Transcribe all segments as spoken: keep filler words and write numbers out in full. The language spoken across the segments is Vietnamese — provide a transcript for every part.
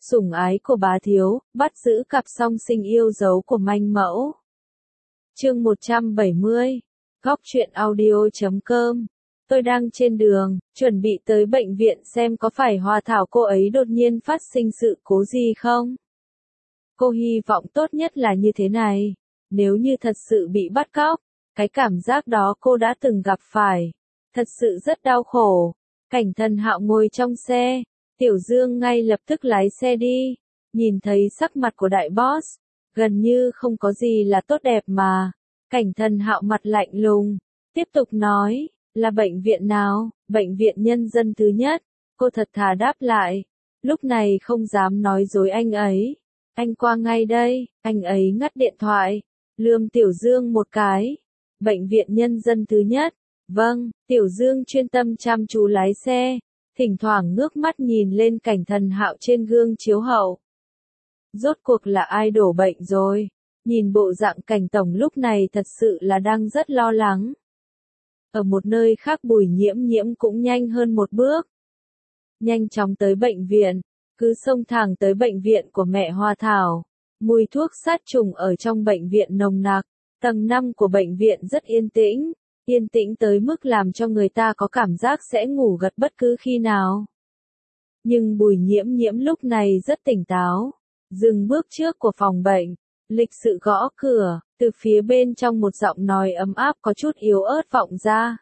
Sủng ái của bá thiếu, bắt giữ cặp song sinh yêu dấu của manh mẫu. Chương một trăm bảy mươi. Góc truyện audio chấm com. Tôi đang trên đường, chuẩn bị tới bệnh viện xem có phải Hoa Thảo cô ấy đột nhiên phát sinh sự cố gì không. Cô hy vọng tốt nhất là như thế này. Nếu như thật sự bị bắt cóc, cái cảm giác đó cô đã từng gặp phải. Thật sự rất đau khổ. Cảnh Thần Hạo ngồi trong xe. Tiểu Dương ngay lập tức lái xe đi. Nhìn thấy sắc mặt của đại boss. Gần như không có gì là tốt đẹp mà. Cảnh Thần Hạo mặt lạnh lùng. Tiếp tục nói. Là bệnh viện nào? Bệnh viện nhân dân thứ nhất. Cô thật thà đáp lại. Lúc này không dám nói dối anh ấy. Anh qua ngay đây. Anh ấy ngắt điện thoại. Lườm Tiểu Dương một cái. Bệnh viện nhân dân thứ nhất. Vâng, Tiểu Dương chuyên tâm chăm chú lái xe. Thỉnh thoảng ngước mắt nhìn lên Cảnh Thần Hạo trên gương chiếu hậu. Rốt cuộc là ai đổ bệnh rồi? Nhìn bộ dạng Cảnh Tổng lúc này thật sự là đang rất lo lắng. Ở một nơi khác Bùi Nhiễm Nhiễm cũng nhanh hơn một bước. Nhanh chóng tới bệnh viện, cứ xông thẳng tới bệnh viện của mẹ Hoa Thảo. Mùi thuốc sát trùng ở trong bệnh viện nồng nặc. Tầng năm của bệnh viện rất yên tĩnh. Yên tĩnh tới mức làm cho người ta có cảm giác sẽ ngủ gật bất cứ khi nào. Nhưng Bùi Nhiễm Nhiễm lúc này rất tỉnh táo. Dừng bước trước của phòng bệnh. Lịch sự gõ cửa. Từ phía bên trong một giọng nói ấm áp có chút yếu ớt vọng ra.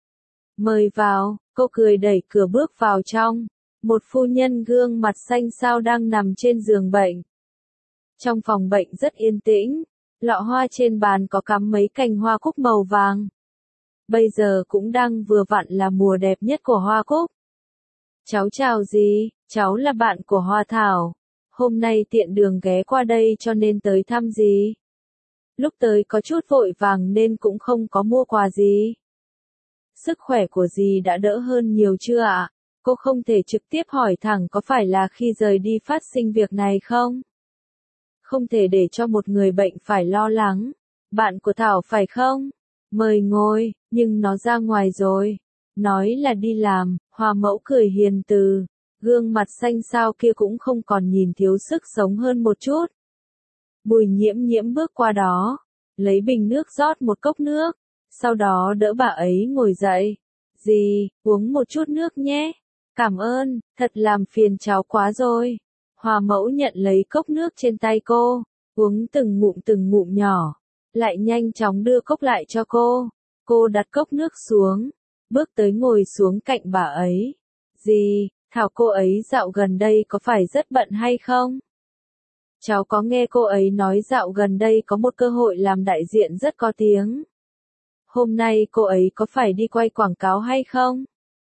Mời vào. Cô cười đẩy cửa bước vào trong. Một phu nhân gương mặt xanh xao đang nằm trên giường bệnh. Trong phòng bệnh rất yên tĩnh. Lọ hoa trên bàn có cắm mấy cành hoa cúc màu vàng. Bây giờ cũng đang vừa vặn là mùa đẹp nhất của hoa cúc. Cháu chào gì, cháu là bạn của Hoa Thảo. Hôm nay tiện đường ghé qua đây cho nên tới thăm gì. Lúc tới có chút vội vàng nên cũng không có mua quà gì. Sức khỏe của dì đã đỡ hơn nhiều chưa ạ? Cô không thể trực tiếp hỏi thẳng có phải là khi rời đi phát sinh việc này không? Không thể để cho một người bệnh phải lo lắng. Bạn của Thảo phải không? Mời ngồi, nhưng nó ra ngoài rồi. Nói là đi làm, Hoa Mẫu cười hiền từ. Gương mặt xanh xao kia cũng không còn nhìn thiếu sức sống hơn một chút. Bùi Nhiễm Nhiễm bước qua đó. Lấy bình nước rót một cốc nước. Sau đó đỡ bà ấy ngồi dậy. Dì, uống một chút nước nhé. Cảm ơn, thật làm phiền cháu quá rồi. Hoa Mẫu nhận lấy cốc nước trên tay cô. Uống từng ngụm từng ngụm nhỏ. Lại nhanh chóng đưa cốc lại cho cô. Cô đặt cốc nước xuống. Bước tới ngồi xuống cạnh bà ấy. Dì, Thảo cô ấy dạo gần đây có phải rất bận hay không? Cháu có nghe cô ấy nói dạo gần đây có một cơ hội làm đại diện rất có tiếng. Hôm nay cô ấy có phải đi quay quảng cáo hay không?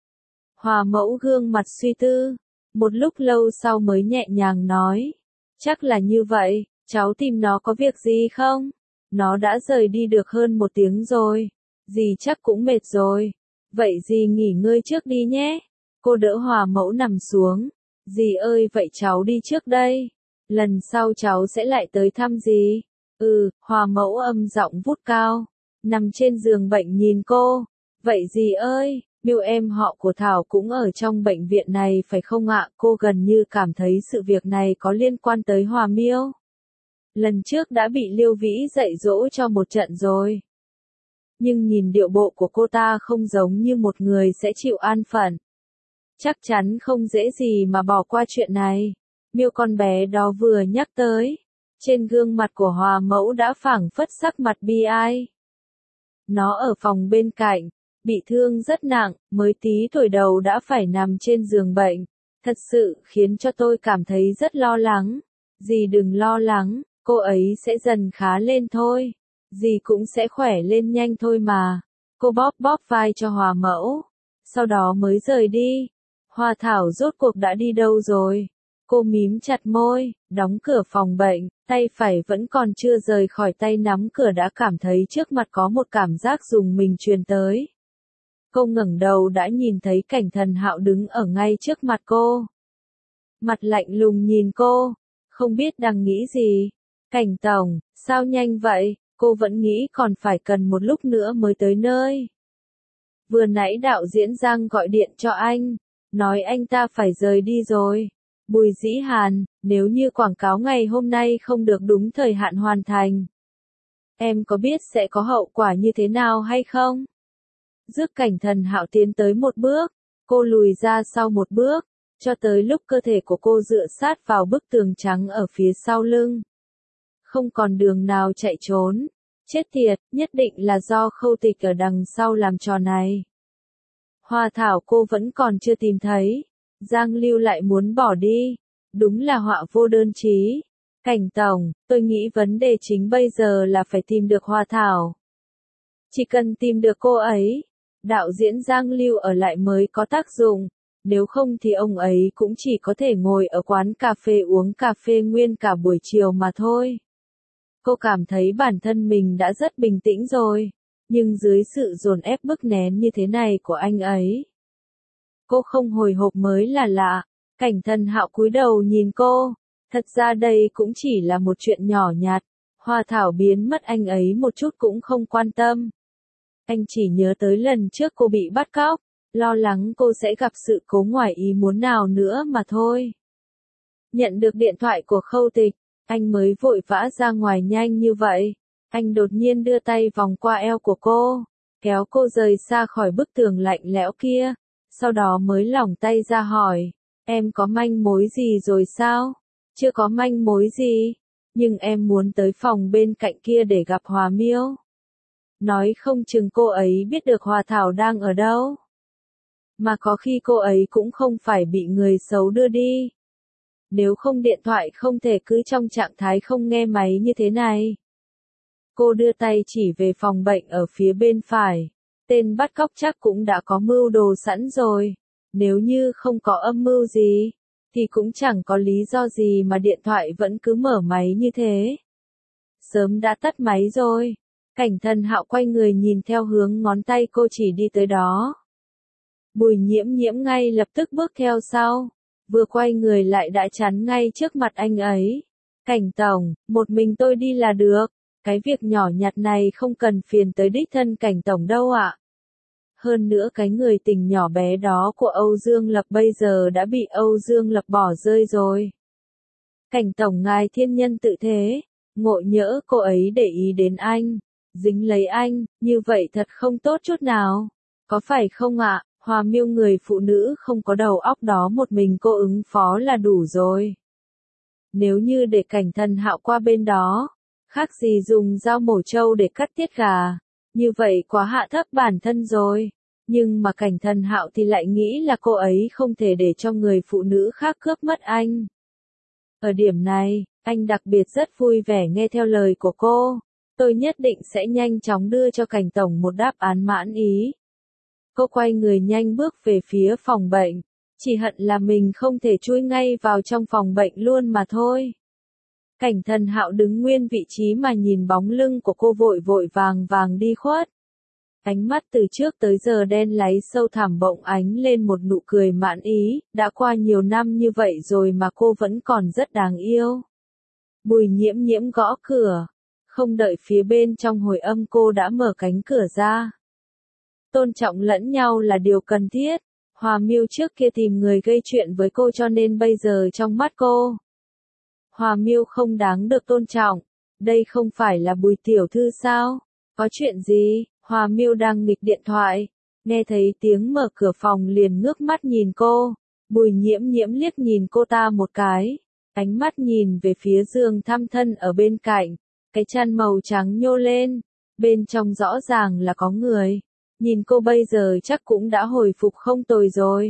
Hoa Mẫu gương mặt suy tư. Một lúc lâu sau mới nhẹ nhàng nói. Chắc là như vậy, cháu tìm nó có việc gì không? Nó đã rời đi được hơn một tiếng rồi. Dì chắc cũng mệt rồi. Vậy dì nghỉ ngơi trước đi nhé. Cô đỡ Hoa Mẫu nằm xuống. Dì ơi vậy cháu đi trước đây. Lần sau cháu sẽ lại tới thăm dì. Ừ, Hoa Mẫu âm giọng vút cao. Nằm trên giường bệnh nhìn cô. Vậy dì ơi, Miêu em họ của Thảo cũng ở trong bệnh viện này phải không ạ? Cô gần như cảm thấy sự việc này có liên quan tới Hoa Miêu. Lần trước đã bị Liêu Vĩ dạy dỗ cho một trận rồi. Nhưng nhìn điệu bộ của cô ta không giống như một người sẽ chịu an phận. Chắc chắn không dễ gì mà bỏ qua chuyện này. Miêu con bé đó vừa nhắc tới. Trên gương mặt của Hoa Mẫu đã phảng phất sắc mặt bi ai. Nó ở phòng bên cạnh. Bị thương rất nặng, mới tí tuổi đầu đã phải nằm trên giường bệnh. Thật sự khiến cho tôi cảm thấy rất lo lắng. Dì đừng lo lắng. Cô ấy sẽ dần khá lên thôi. Dì cũng sẽ khỏe lên nhanh thôi mà. Cô bóp bóp vai cho Hoa Mẫu. Sau đó mới rời đi. Hoa Thảo rốt cuộc đã đi đâu rồi? Cô mím chặt môi, đóng cửa phòng bệnh, tay phải vẫn còn chưa rời khỏi tay nắm cửa đã cảm thấy trước mặt có một cảm giác rùng mình truyền tới. Cô ngẩng đầu đã nhìn thấy Cảnh Thần Hạo đứng ở ngay trước mặt cô. Mặt lạnh lùng nhìn cô, không biết đang nghĩ gì. Cảnh Tổng, sao nhanh vậy? Cô vẫn nghĩ còn phải cần một lúc nữa mới tới nơi. Vừa nãy đạo diễn Giang gọi điện cho anh, nói anh ta phải rời đi rồi. Bùi Dĩ Hàn, nếu như quảng cáo ngày hôm nay không được đúng thời hạn hoàn thành, em có biết sẽ có hậu quả như thế nào hay không? Dước Cảnh Thần Hạo tiến tới một bước, cô lùi ra sau một bước, cho tới lúc cơ thể của cô dựa sát vào bức tường trắng ở phía sau lưng. Không còn đường nào chạy trốn. Chết tiệt, nhất định là do Khâu Tịch ở đằng sau làm trò này. Hoa thảo cô vẫn còn chưa tìm thấy. Giang Lưu lại muốn bỏ đi. Đúng là họa vô đơn chí. Cảnh tổng, tôi nghĩ vấn đề chính bây giờ là phải tìm được Hoa thảo. Chỉ cần tìm được cô ấy, đạo diễn Giang Lưu ở lại mới có tác dụng. Nếu không thì ông ấy cũng chỉ có thể ngồi ở quán cà phê uống cà phê nguyên cả buổi chiều mà thôi. Cô cảm thấy bản thân mình đã rất bình tĩnh rồi, nhưng dưới sự dồn ép bức nén như thế này của anh ấy, cô không hồi hộp mới là lạ. Cảnh Thần Hạo cúi đầu nhìn cô, thật ra đây cũng chỉ là một chuyện nhỏ nhặt, Hoa thảo biến mất anh ấy một chút cũng không quan tâm. Anh chỉ nhớ tới lần trước cô bị bắt cóc, lo lắng cô sẽ gặp sự cố ngoài ý muốn nào nữa mà thôi. Nhận được điện thoại của Khâu Tịch, anh mới vội vã ra ngoài nhanh như vậy. Anh đột nhiên đưa tay vòng qua eo của cô, kéo cô rời xa khỏi bức tường lạnh lẽo kia, sau đó mới lỏng tay ra hỏi, em có manh mối gì rồi sao? Chưa có manh mối gì, nhưng em muốn tới phòng bên cạnh kia để gặp Hòa Miêu. Nói không chừng cô ấy biết được Hoa thảo đang ở đâu. Mà có khi cô ấy cũng không phải bị người xấu đưa đi. Nếu không điện thoại không thể cứ trong trạng thái không nghe máy như thế này. Cô đưa tay chỉ về phòng bệnh ở phía bên phải. Tên bắt cóc chắc cũng đã có mưu đồ sẵn rồi. Nếu như không có âm mưu gì, thì cũng chẳng có lý do gì mà điện thoại vẫn cứ mở máy như thế. Sớm đã tắt máy rồi. Cảnh Thần Hạo quay người nhìn theo hướng ngón tay cô chỉ đi tới đó. Bùi Nhiễm Nhiễm ngay lập tức bước theo sau. Vừa quay người lại đã chắn ngay trước mặt anh ấy. Cảnh tổng, một mình tôi đi là được. Cái việc nhỏ nhặt này không cần phiền tới đích thân cảnh tổng đâu ạ. Hơn nữa cái người tình nhỏ bé đó của Âu Dương Lập bây giờ đã bị Âu Dương Lập bỏ rơi rồi. Cảnh tổng ngài thiên nhân tự thế. Ngộ nhỡ cô ấy để ý đến anh, dính lấy anh, như vậy thật không tốt chút nào. Có phải không ạ? Hòa Miêu người phụ nữ không có đầu óc đó một mình cô ứng phó là đủ rồi. Nếu như để Cảnh Thần Hạo qua bên đó, khác gì dùng dao mổ trâu để cắt tiết gà, như vậy quá hạ thấp bản thân rồi. Nhưng mà Cảnh Thần Hạo thì lại nghĩ là cô ấy không thể để cho người phụ nữ khác cướp mất anh. Ở điểm này, anh đặc biệt rất vui vẻ nghe theo lời của cô. Tôi nhất định sẽ nhanh chóng đưa cho Cảnh tổng một đáp án mãn ý. Cô quay người nhanh bước về phía phòng bệnh, chỉ hận là mình không thể chui ngay vào trong phòng bệnh luôn mà thôi. Cảnh Thần Hạo đứng nguyên vị trí mà nhìn bóng lưng của cô vội vội vàng vàng đi khuất. Ánh mắt từ trước tới giờ đen láy sâu thẳm bỗng ánh lên một nụ cười mãn ý, đã qua nhiều năm như vậy rồi mà cô vẫn còn rất đáng yêu. Bùi Nhiễm Nhiễm gõ cửa, không đợi phía bên trong hồi âm cô đã mở cánh cửa ra. Tôn trọng lẫn nhau là điều cần thiết. Hòa Miêu trước kia tìm người gây chuyện với cô cho nên bây giờ trong mắt cô, Hòa Miêu không đáng được tôn trọng. Đây không phải là Bùi tiểu thư sao? Có chuyện gì? Hòa Miêu đang nghịch điện thoại, nghe thấy tiếng mở cửa phòng liền ngước mắt nhìn cô. Bùi Nhiễm Nhiễm liếc nhìn cô ta một cái, ánh mắt nhìn về phía giường thăm thân ở bên cạnh, cái chăn màu trắng nhô lên, bên trong rõ ràng là có người. Nhìn cô bây giờ chắc cũng đã hồi phục không tồi rồi.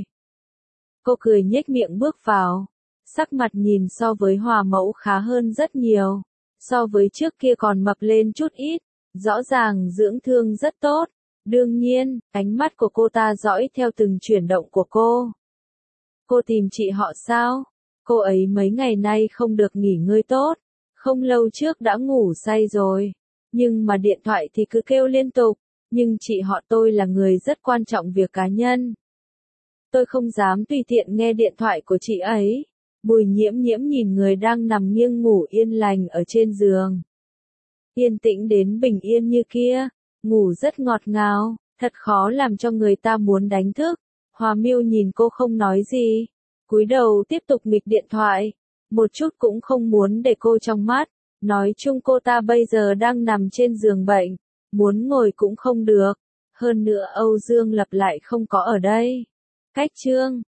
Cô cười nhếch miệng bước vào, sắc mặt nhìn so với Hòa mẫu khá hơn rất nhiều, so với trước kia còn mập lên chút ít, rõ ràng dưỡng thương rất tốt. Đương nhiên, ánh mắt của cô ta dõi theo từng chuyển động của cô. Cô tìm chị họ sao? Cô ấy mấy ngày nay không được nghỉ ngơi tốt, không lâu trước đã ngủ say rồi, nhưng mà điện thoại thì cứ kêu liên tục. Nhưng chị họ tôi là người rất quan trọng việc cá nhân. Tôi không dám tùy tiện nghe điện thoại của chị ấy. Bùi Nhiễm Nhiễm nhìn người đang nằm nghiêng ngủ yên lành ở trên giường. Yên tĩnh đến bình yên như kia, ngủ rất ngọt ngào, thật khó làm cho người ta muốn đánh thức. Hòa Miêu nhìn cô không nói gì, Cúi đầu tiếp tục nghịch điện thoại, một chút cũng không muốn để cô trong mắt, nói chung cô ta bây giờ đang nằm trên giường bệnh, muốn ngồi cũng không được, hơn nữa Âu Dương Lập lại không có ở đây. Cách chương